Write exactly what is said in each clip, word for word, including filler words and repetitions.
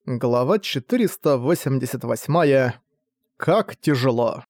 Глава четыреста восемьдесят восемь. Как тяжело.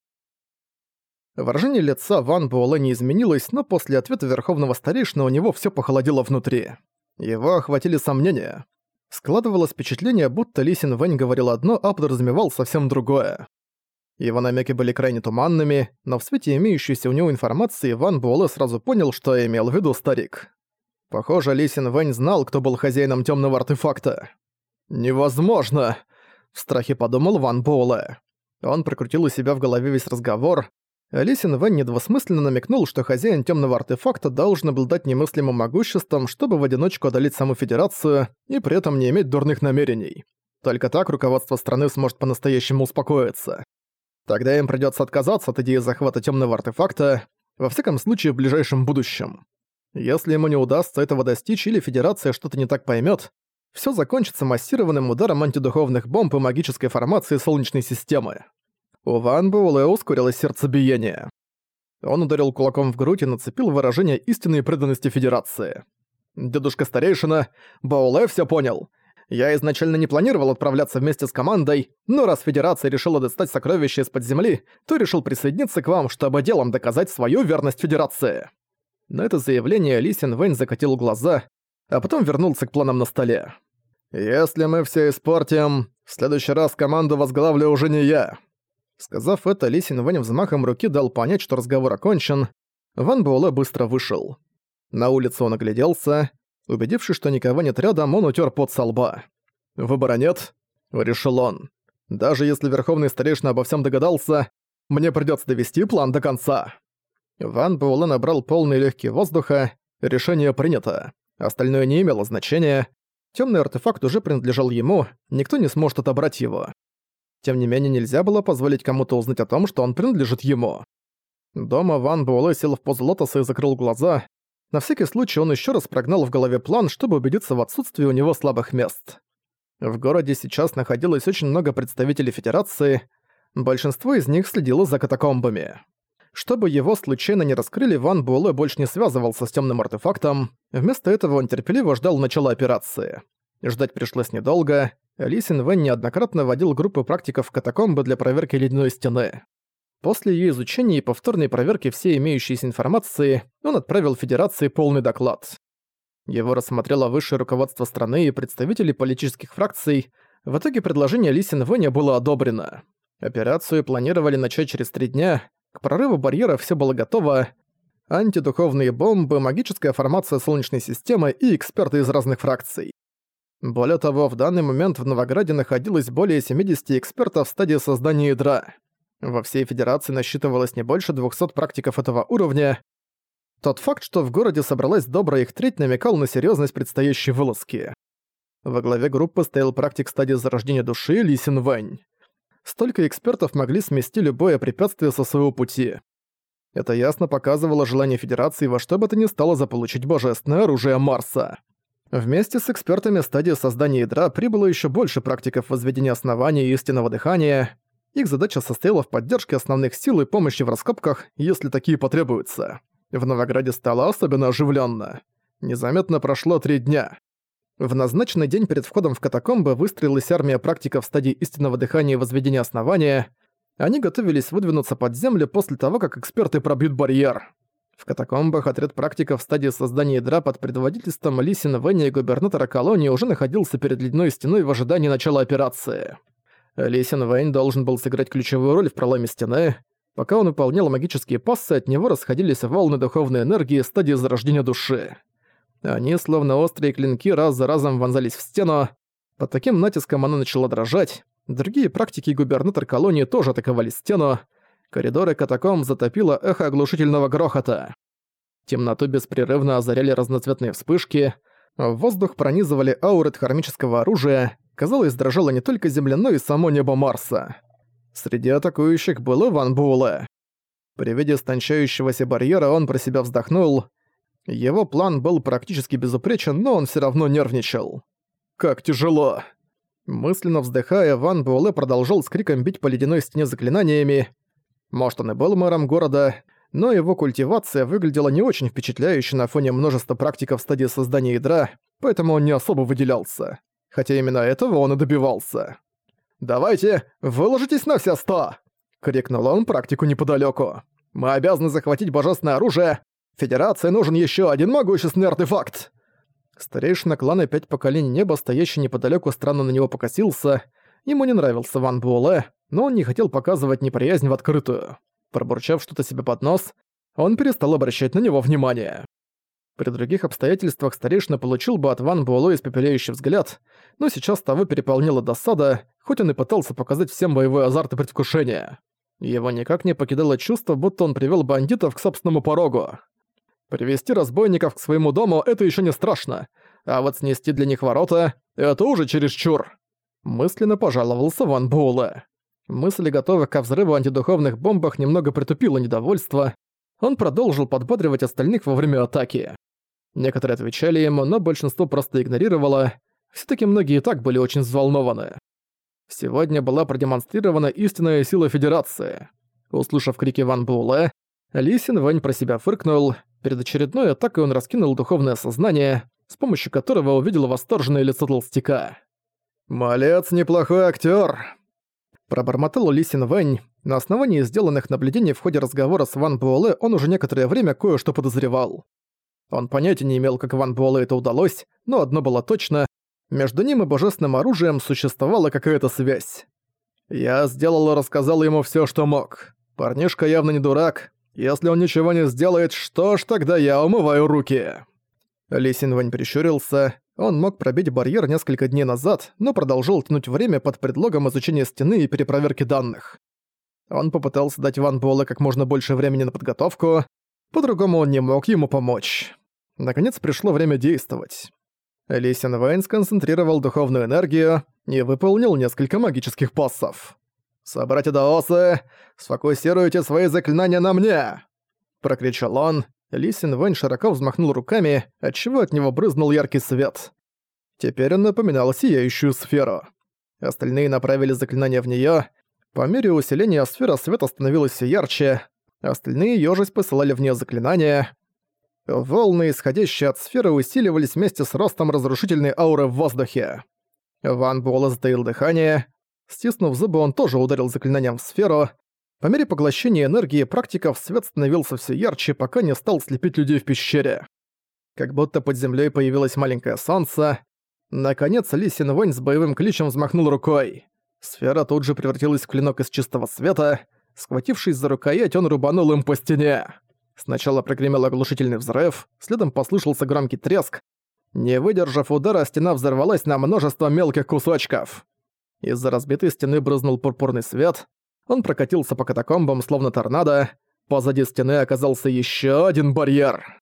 Выражение лица Ван Буэлэ не изменилось, но после ответа Верховного Старейшины у него всё похолодело внутри. Его охватили сомнения. Складывалось впечатление, будто Ли Синьвэнь говорил одно, а подразумевал совсем другое. Его намеки были крайне туманными, но в свете имеющейся у него информации Ван Буэлэ сразу понял, что имел в виду старик. Похоже, Ли Синьвэнь знал, кто был хозяином тёмного артефакта. «Невозможно!» — в страхе подумал Ван Буэлэ. Он прокрутил у себя в голове весь разговор. Ли Синьвэнь недвусмысленно намекнул, что хозяин тёмного артефакта должен обладать немыслимым могуществом, чтобы в одиночку одолеть саму Федерацию и при этом не иметь дурных намерений. Только так руководство страны сможет по-настоящему успокоиться. Тогда им придётся отказаться от идеи захвата тёмного артефакта, во всяком случае в ближайшем будущем. Если ему не удастся этого достичь или Федерация что-то не так поймёт, всё закончится массированным ударом антидуховных бомб и магической формации Солнечной системы. У Ван Буэлэ ускорилось сердцебиение. Он ударил кулаком в грудь и нацепил выражение истинной преданности Федерации. «Дедушка Старейшина, Буэлэ всё понял. Я изначально не планировал отправляться вместе с командой, но раз Федерация решила достать сокровища из-под земли, то решил присоединиться к вам, чтобы делом доказать свою верность Федерации». На это заявление Ли Синьвэнь закатил глаза, а потом вернулся к планам на столе. «Если мы все испортим, в следующий раз команду возглавлю уже не я». Сказав это, Ли Синьвэнь взмахом руки дал понять, что разговор окончен. Ван Буэлэ быстро вышел. На улице он огляделся. Убедившись, что никого нет рядом, он утер пот со лба. «Выбора нет», — решил он. «Даже если Верховный Старейшина обо всем догадался, мне придется довести план до конца». Ван Буэлэ набрал полные легкие воздуха. Решение принято. Остальное не имело значения. Тёмный артефакт уже принадлежал ему, никто не сможет отобрать его. Тем не менее, нельзя было позволить кому-то узнать о том, что он принадлежит ему. Дома Ван Буэлэ сел в позу лотоса и закрыл глаза. На всякий случай он ещё раз прогнал в голове план, чтобы убедиться в отсутствии у него слабых мест. В городе сейчас находилось очень много представителей Федерации, большинство из них следило за катакомбами. Чтобы его случайно не раскрыли, Ван Буэлэ больше не связывался с тёмным артефактом. Вместо этого он терпеливо ждал начала операции. Ждать пришлось недолго. Ли Синьвэнь неоднократно водил группы практиков в катакомбы для проверки ледяной стены. После её изучения и повторной проверки всей имеющейся информации, он отправил Федерации полный доклад. Его рассмотрело высшее руководство страны и представители политических фракций. В итоге предложение Ли Синьвэня было одобрено. Операцию планировали начать через три дня. К прорыву барьера всё было готово. Антидуховные бомбы, магическая формация Солнечной системы и эксперты из разных фракций. Более того, в данный момент в Новограде находилось более семидесяти экспертов в стадии создания ядра. Во всей Федерации насчитывалось не больше двухсот практиков этого уровня. Тот факт, что в городе собралась добрая их треть, намекал на серьёзность предстоящей вылазки. Во главе группы стоял практик стадии зарождения души Ли Синьвэнь. Столько экспертов могли смести любое препятствие со своего пути. Это ясно показывало желание Федерации во что бы то ни стало заполучить божественное оружие Марса. Вместе с экспертами стадии создания ядра прибыло ещё больше практиков возведения основания и истинного дыхания. Их задача состояла в поддержке основных сил и помощи в раскопках, если такие потребуются. В Новограде стало особенно оживлённо. Незаметно прошло три дня. В назначенный день перед входом в катакомбы выстроилась армия практиков в стадии истинного дыхания и возведения основания. Они готовились выдвинуться под землю после того, как эксперты пробьют барьер. В катакомбах отряд практиков в стадии создания ядра под предводительством Ли Синьвэня и губернатора колонии уже находился перед ледяной стеной в ожидании начала операции. Ли Синьвэнь должен был сыграть ключевую роль в проломе стены. Пока он выполнял магические пассы, от него расходились волны духовной энергии стадии зарождения души. Они, словно острые клинки, раз за разом вонзались в стену. Под таким натиском она начала дрожать. Другие практики и губернатор колонии тоже атаковали стену. Коридоры катакомб затопило эхо оглушительного грохота. Темноту беспрерывно озаряли разноцветные вспышки. В воздух пронизывали ауры хромического оружия. Казалось, дрожало не только земля, но и само небо Марса. Среди атакующих был Ван Буэлэ. При виде истончающегося барьера он про себя вздохнул. Его план был практически безупречен, но он всё равно нервничал. «Как тяжело!» Мысленно вздыхая, Ван Буэлэ продолжал с криком бить по ледяной стене заклинаниями. Может, он и был мэром города, но его культивация выглядела не очень впечатляюще на фоне множества практиков в стадии создания ядра, поэтому он не особо выделялся. хотя именно этого он и добивался. «Давайте, выложитесь на все сто!» — крикнул он практику неподалёку. «Мы обязаны захватить божественное оружие! Федерации нужен ещё один могущественный артефакт!» Старейшина клана «Пять поколений неба», стоящий неподалёку, странно на него покосился. Ему не нравился Ван Буэлэ, но он не хотел показывать неприязнь в открытую. Пробурчав что-то себе под нос, он перестал обращать на него внимание. При других обстоятельствах старейшина получил бы от Ван Буэлэ испепеляющий взгляд, но сейчас того переполнила досада, хоть он и пытался показать всем боевой азарт и предвкушение. Его никак не покидало чувство, будто он привёл бандитов к собственному порогу. Привести разбойников к своему дому — это ещё не страшно, а вот снести для них ворота — это уже чересчур. Мысленно пожаловался Ван Буэлэ. Мысль о готовых ко взрыву антидуховных бомбах немного притупила недовольство. Он продолжил подбадривать остальных во время атаки. Некоторые отвечали ему, но большинство просто игнорировало. Всё-таки многие и так были очень взволнованы. Сегодня была продемонстрирована истинная сила Федерации. Услышав крики Ван Буэлэ, Ли Синьвэнь про себя фыркнул. Перед очередной атакой он раскинул духовное сознание, с помощью которого увидел восторженное лицо толстяка. «Малец неплохой актёр», — пробормотал Ли Синьвэнь. На основании сделанных наблюдений в ходе разговора с Ван Буэлэ он уже некоторое время кое-что подозревал. Он понятия не имел, как Ван Буэлэ это удалось, но одно было точно — между ним и божественным оружием существовала какая-то связь. Я сделал и рассказал ему всё, что мог. Парнишка явно не дурак. Если он ничего не сделает, что ж, тогда я умываю руки. Ли Синьвэнь прищурился. Он мог пробить барьер несколько дней назад, но продолжил тянуть время под предлогом изучения стены и перепроверки данных. Он попытался дать Ван Буэлэ как можно больше времени на подготовку, по-другому он не мог ему помочь. Наконец пришло время действовать. Ли Синьвэнь сконцентрировал духовную энергию и выполнил несколько магических пассов. «Собратья даосы, сфокусируйте свои заклинания на мне!» Прокричал он. Ли Синьвэнь широко взмахнул руками, отчего от него брызнул яркий свет. Теперь он напоминал сияющую сферу. Остальные направили заклинания в неё. По мере усиления сфера света становилась всё ярче. Остальные ёжись посылали в неё заклинания. Волны, исходящие от сферы, усиливались вместе с ростом разрушительной ауры в воздухе. Ван Буэлэ затаил дыхание. Стиснув зубы, он тоже ударил заклинанием в сферу. По мере поглощения энергии практиков свет становился все ярче, пока не стал слепить людей в пещере. Как будто под землей появилось маленькое солнце. Наконец Ли Синьвэнь с боевым кличем взмахнул рукой. Сфера тут же превратилась в клинок из чистого света. Схватившись за рукоять, он рубанул им по стене. Сначала прогремел оглушительный взрыв, следом послышался громкий треск. Не выдержав удара, стена взорвалась на множество мелких кусочков. Из-за разбитой стены брызнул пурпурный свет. Он прокатился по катакомбам, словно торнадо. Позади стены оказался еще один барьер.